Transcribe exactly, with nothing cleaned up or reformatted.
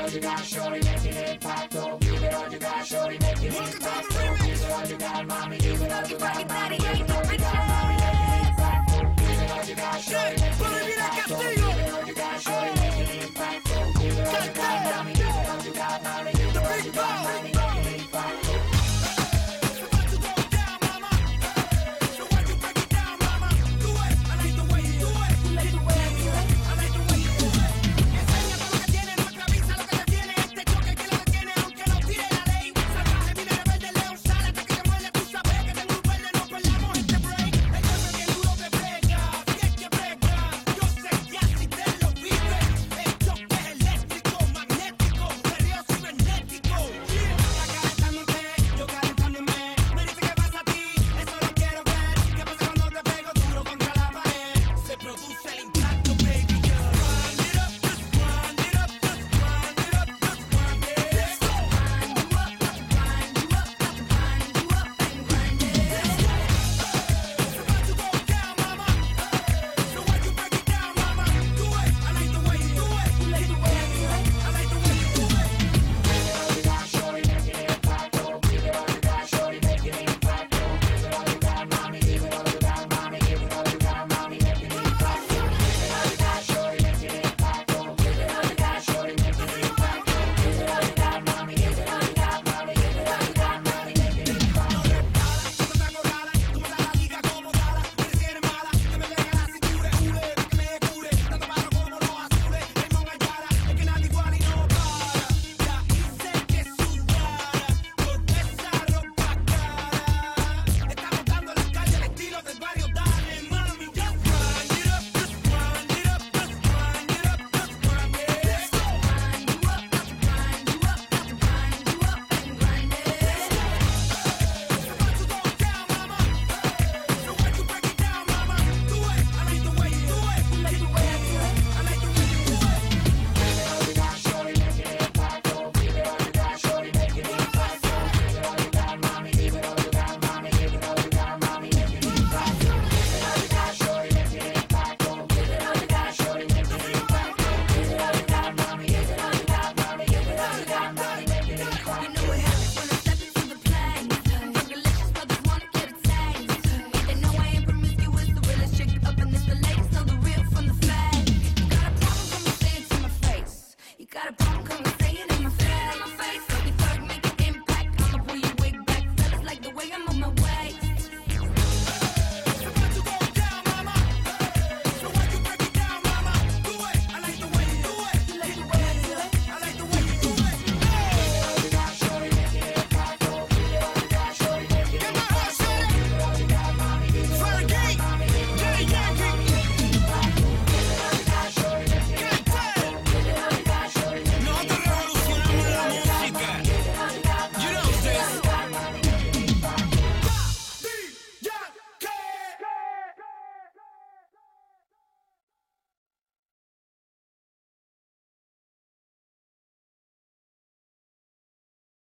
all you got, shorty, make it impactful. Give it all you got, shorty, make it impactful. Give it all you got, mommy, give it all you got, mommy, give it all you got, mommy, make it impactful. Give it all you got, shorty, make it impactful.